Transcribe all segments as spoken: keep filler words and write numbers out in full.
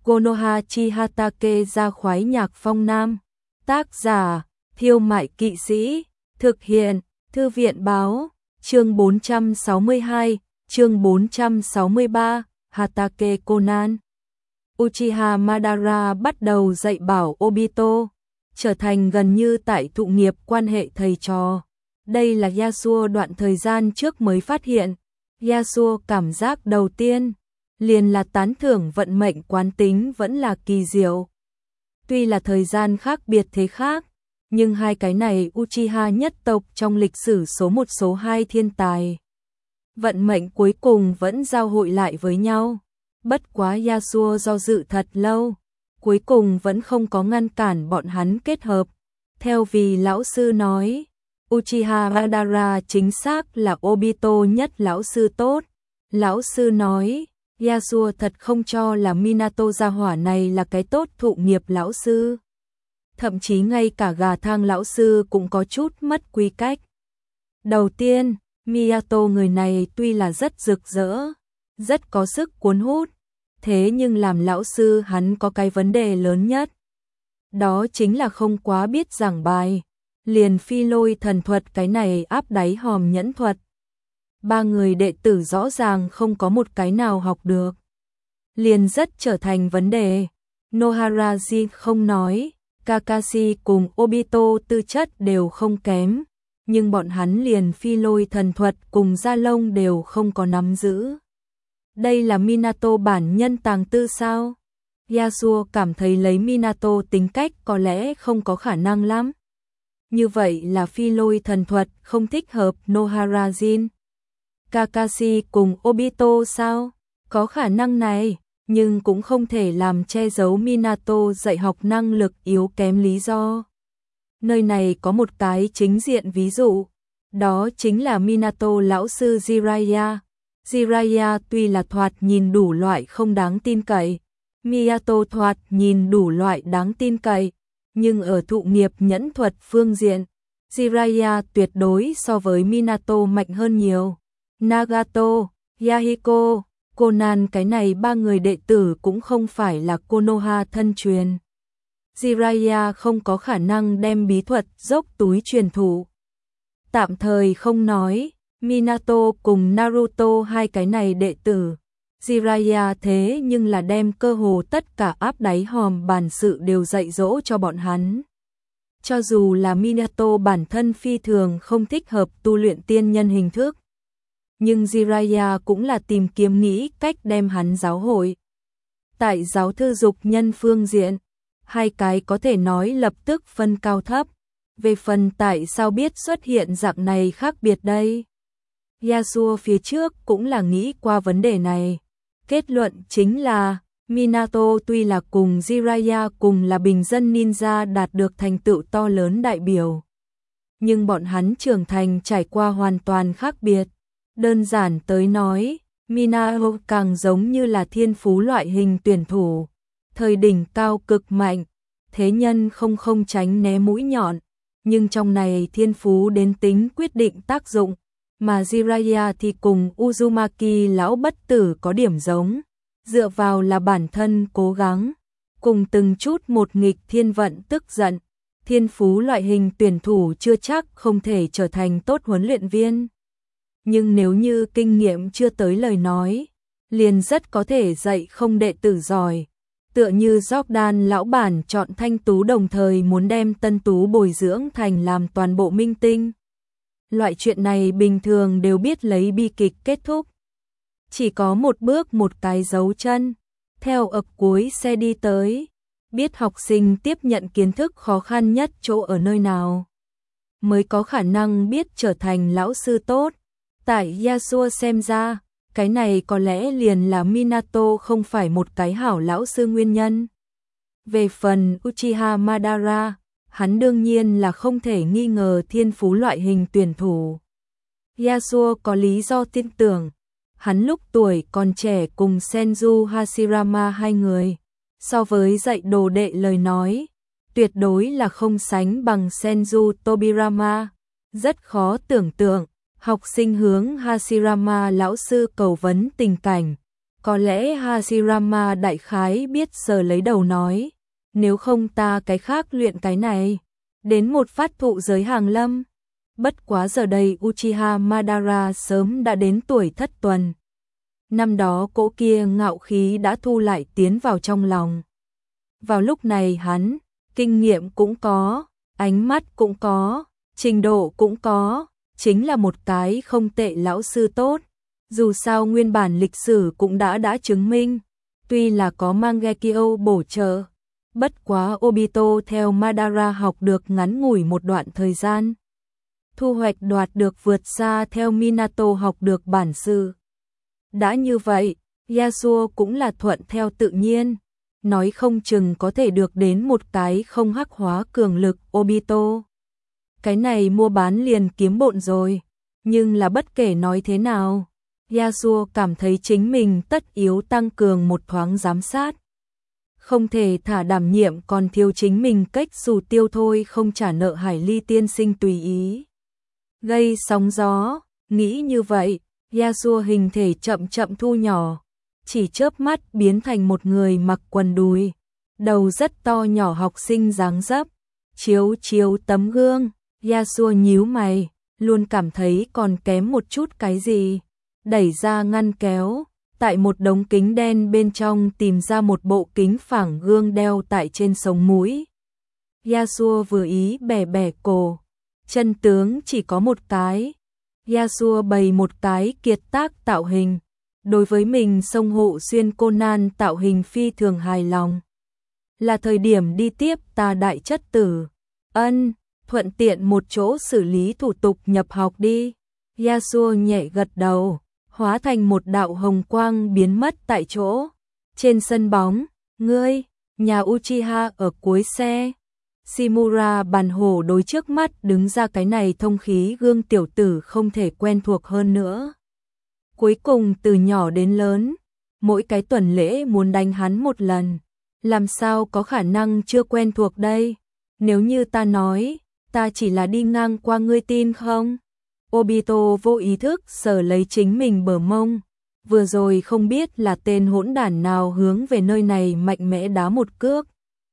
Konoha Chihatake ra khoái nhạc phong nam. Tác giả, Thiêu Mại Kỵ Sĩ. Thực hiện, Thư viện Báo. Chương bốn trăm sáu mươi hai, chương bốn trăm sáu mươi ba, Hatake Conan. Uchiha Madara bắt đầu dạy bảo Obito, trở thành gần như tại thụ nghiệp quan hệ thầy trò. Đây là Yasuo đoạn thời gian trước mới phát hiện. Yasuo cảm giác đầu tiên liền là tán thưởng vận mệnh quán tính vẫn là kỳ diệu. Tuy là thời gian khác biệt thế khác, nhưng hai cái này Uchiha nhất tộc trong lịch sử số một số hai thiên tài. Vận mệnh cuối cùng vẫn giao hội lại với nhau. Bất quá Yasuo do dự thật lâu, cuối cùng vẫn không có ngăn cản bọn hắn kết hợp. Theo vì lão sư nói, Uchiha Madara chính xác là Obito nhất lão sư tốt. Lão sư nói, Yasuo thật không cho là Minato gia hỏa này là cái tốt thụ nghiệp lão sư. Thậm chí ngay cả gà thang lão sư cũng có chút mất quy cách. Đầu tiên, Minato người này tuy là rất rực rỡ, rất có sức cuốn hút, thế nhưng làm lão sư hắn có cái vấn đề lớn nhất. Đó chính là không quá biết giảng bài, liền phi lôi thần thuật cái này áp đáy hòm nhẫn thuật. Ba người đệ tử rõ ràng không có một cái nào học được. Liền rất trở thành vấn đề. Noharaji không nói, Kakashi cùng Obito tư chất đều không kém, nhưng bọn hắn liền phi lôi thần thuật cùng gia lông đều không có nắm giữ. Đây là Minato bản nhân tàng tư sao? Yasuo cảm thấy lấy Minato tính cách có lẽ không có khả năng lắm. Như vậy là phi lôi thần thuật không thích hợp Noharaji. Kakashi cùng Obito sao? Có khả năng này, nhưng cũng không thể làm che giấu Minato dạy học năng lực yếu kém lý do. Nơi này có một cái chính diện ví dụ, đó chính là Minato lão sư Jiraiya. Jiraiya tuy là thoạt nhìn đủ loại không đáng tin cậy, Minato thoạt nhìn đủ loại đáng tin cậy, nhưng ở thụ nghiệp nhẫn thuật phương diện, Jiraiya tuyệt đối so với Minato mạnh hơn nhiều. Nagato, Yahiko, Conan cái này ba người đệ tử cũng không phải là Konoha thân truyền. Jiraiya không có khả năng đem bí thuật dốc túi truyền thụ. Tạm thời không nói, Minato cùng Naruto hai cái này đệ tử. Jiraiya thế nhưng là đem cơ hồ tất cả áp đáy hòm bản sự đều dạy dỗ cho bọn hắn. Cho dù là Minato bản thân phi thường không thích hợp tu luyện tiên nhân hình thức, nhưng Jiraiya cũng là tìm kiếm nghĩ cách đem hắn giáo hội. Tại giáo thư dục nhân phương diện, hai cái có thể nói lập tức phân cao thấp. Về phần tại sao biết xuất hiện dạng này khác biệt đây? Yasuo phía trước cũng là nghĩ qua vấn đề này. Kết luận chính là, Minato tuy là cùng Jiraiya cùng là bình dân ninja đạt được thành tựu to lớn đại biểu, nhưng bọn hắn trưởng thành trải qua hoàn toàn khác biệt. Đơn giản tới nói, Minato càng giống như là thiên phú loại hình tuyển thủ, thời đỉnh cao cực mạnh, thế nhân không không tránh né mũi nhọn, nhưng trong này thiên phú đến tính quyết định tác dụng, mà Jiraiya thì cùng Uzumaki lão bất tử có điểm giống, dựa vào là bản thân cố gắng, cùng từng chút một nghịch thiên vận tức giận, thiên phú loại hình tuyển thủ chưa chắc không thể trở thành tốt huấn luyện viên. Nhưng nếu như kinh nghiệm chưa tới lời nói, liền rất có thể dạy không đệ tử giỏi. Tựa như Jordan lão bản chọn Thanh Tú đồng thời muốn đem Tân Tú bồi dưỡng thành làm toàn bộ minh tinh. Loại chuyện này bình thường đều biết lấy bi kịch kết thúc. Chỉ có một bước một cái dấu chân, theo ập cuối xe đi tới, biết học sinh tiếp nhận kiến thức khó khăn nhất chỗ ở nơi nào, mới có khả năng biết trở thành lão sư tốt. Tại Yasuo xem ra, cái này có lẽ liền là Minato không phải một cái hảo lão sư nguyên nhân. Về phần Uchiha Madara, hắn đương nhiên là không thể nghi ngờ thiên phú loại hình tuyển thủ. Yasuo có lý do tin tưởng, hắn lúc tuổi còn trẻ cùng Senju Hashirama hai người, so với dạy đồ đệ lời nói, tuyệt đối là không sánh bằng Senju Tobirama. Rất khó tưởng tượng, học sinh hướng Hashirama lão sư cầu vấn tình cảnh, Có lẽ Hashirama đại khái biết giờ lấy đầu nói, nếu không ta cái khác luyện cái này, đến một phát thụ giới hàng lâm. Bất quá giờ đây Uchiha Madara sớm đã đến tuổi thất tuần. Năm đó cỗ kia ngạo khí đã thu lại tiến vào trong lòng. Vào lúc này hắn, kinh nghiệm cũng có, ánh mắt cũng có, trình độ cũng có, chính là một cái không tệ lão sư tốt. Dù sao nguyên bản lịch sử cũng đã đã chứng minh, tuy là có Mangekyo bổ trợ, bất quá Obito theo Madara học được ngắn ngủi một đoạn thời gian. Thu hoạch đoạt được vượt xa theo Minato học được bản sự. Đã như vậy, Yasuo cũng là thuận theo tự nhiên, nói không chừng có thể được đến một cái không hắc hóa cường lực Obito. Cái này mua bán liền kiếm bộn rồi, nhưng là bất kể nói thế nào, Yasuo cảm thấy chính mình tất yếu tăng cường một thoáng giám sát. Không thể thả đảm nhiệm còn thiếu chính mình cách dù tiêu thôi không trả nợ Hải Ly tiên sinh tùy ý. Gây sóng gió, nghĩ như vậy, Yasuo hình thể chậm chậm thu nhỏ, chỉ chớp mắt biến thành một người mặc quần đùi, đầu rất to nhỏ học sinh dáng dấp, chiếu chiếu tấm gương, Yasuo nhíu mày, luôn cảm thấy còn kém một chút cái gì, đẩy ra ngăn kéo, tại một đống kính đen bên trong tìm ra một bộ kính phẳng gương đeo tại trên sống mũi. Yasuo vừa ý bẻ bẻ cổ, chân tướng chỉ có một cái. Yasuo bày một cái kiệt tác tạo hình, đối với mình sông hộ xuyên Conan tạo hình phi thường hài lòng. Là thời điểm đi tiếp ta đại chất tử. Ân, thuận tiện một chỗ xử lý thủ tục nhập học đi. Yasuo nhẹ gật đầu, hóa thành một đạo hồng quang biến mất tại chỗ. Trên sân bóng, ngươi, nhà Uchiha ở cuối xe. Shimura bàn hổ đối trước mắt đứng ra cái này thông khí gương tiểu tử không thể quen thuộc hơn nữa. Cuối cùng từ nhỏ đến lớn, mỗi cái tuần lễ muốn đánh hắn một lần, làm sao có khả năng chưa quen thuộc đây? Nếu như ta nói, ta chỉ là đi ngang qua ngươi tin không? Obito vô ý thức sờ lấy chính mình bờ mông, vừa rồi không biết là tên hỗn đản nào hướng về nơi này mạnh mẽ đá một cước.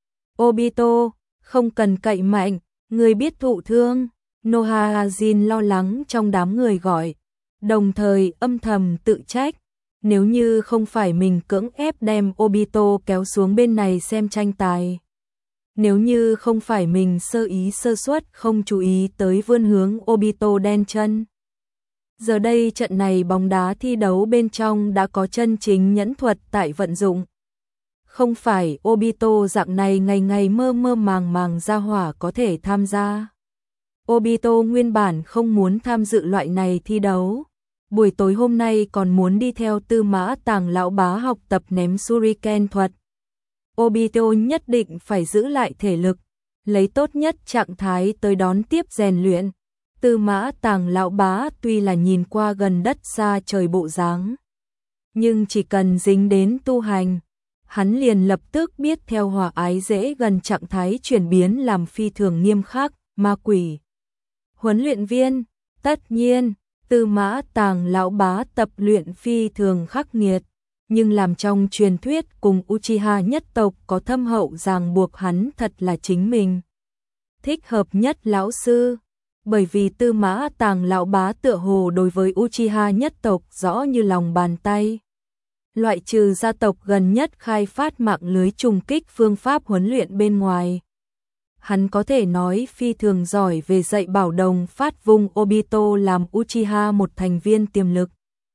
Obito, không cần cậy mạnh, người biết thụ thương. Nohajin lo lắng trong đám người gọi, đồng thời âm thầm tự trách. Nếu như không phải mình cưỡng ép đem Obito kéo xuống bên này xem tranh tài. Nếu như không phải mình sơ ý sơ suất không chú ý tới vươn hướng Obito đen chân. Giờ đây trận này bóng đá thi đấu bên trong đã có chân chính nhẫn thuật tại vận dụng. Không phải Obito dạng này ngày ngày mơ mơ màng màng ra hỏa có thể tham gia. Obito nguyên bản không muốn tham dự loại này thi đấu. Buổi tối hôm nay còn muốn đi theo Tư Mã Tàng lão bá học tập ném shuriken thuật. Obito nhất định phải giữ lại thể lực, lấy tốt nhất trạng thái tới đón tiếp rèn luyện. Tư Mã Tàng lão bá tuy là nhìn qua gần đất xa trời bộ dáng, nhưng chỉ cần dính đến tu hành, hắn liền lập tức biết theo hòa ái dễ gần trạng thái chuyển biến làm phi thường nghiêm khắc, ma quỷ. Huấn luyện viên, tất nhiên, Tư Mã Tàng lão bá tập luyện phi thường khắc nghiệt, nhưng làm trong truyền thuyết cùng Uchiha nhất tộc có thâm hậu ràng buộc hắn thật là chính mình thích hợp nhất lão sư, bởi vì Tư Mã Tàng lão bá tựa hồ đối với Uchiha nhất tộc rõ như lòng bàn tay. Loại trừ gia tộc gần nhất khai phát mạng lưới trùng kích phương pháp huấn luyện bên ngoài, hắn có thể nói phi thường giỏi về dạy bảo đồng phát vùng Obito làm Uchiha một thành viên tiềm lực.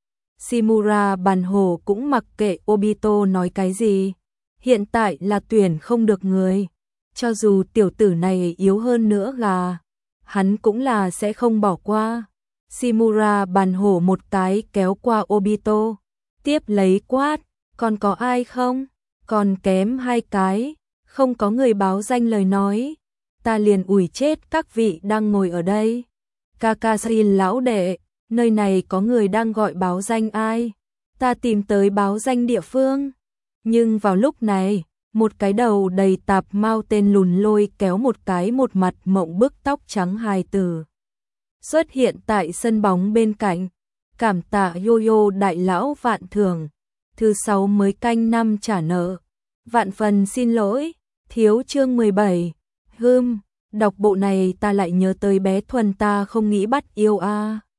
Shimura bàn hổ cũng mặc kệ Obito nói cái gì, hiện tại là tuyển không được người, cho dù tiểu tử này yếu hơn nữa là, hắn cũng là sẽ không bỏ qua. Shimura bàn hổ một cái kéo qua Obito, tiếp lấy quát, còn có ai không? Còn kém hai cái, không có người báo danh lời nói, ta liền ủi chết các vị đang ngồi ở đây. Kakashi lão đệ, nơi này có người đang gọi báo danh ai? Ta tìm tới báo danh địa phương. Nhưng vào lúc này, một cái đầu đầy tạp mau tên lùn lôi kéo một cái một mặt mộng bức tóc trắng hài tử xuất hiện tại sân bóng bên cạnh. Cảm tạ Yo-Yo đại lão vạn thường. thứ sáu mới canh năm trả nợ. Vạn phần xin lỗi, thiếu chương mười bảy. Hưm, đọc bộ này ta lại nhớ tới bé Thuần ta không nghĩ bắt yêu a. À.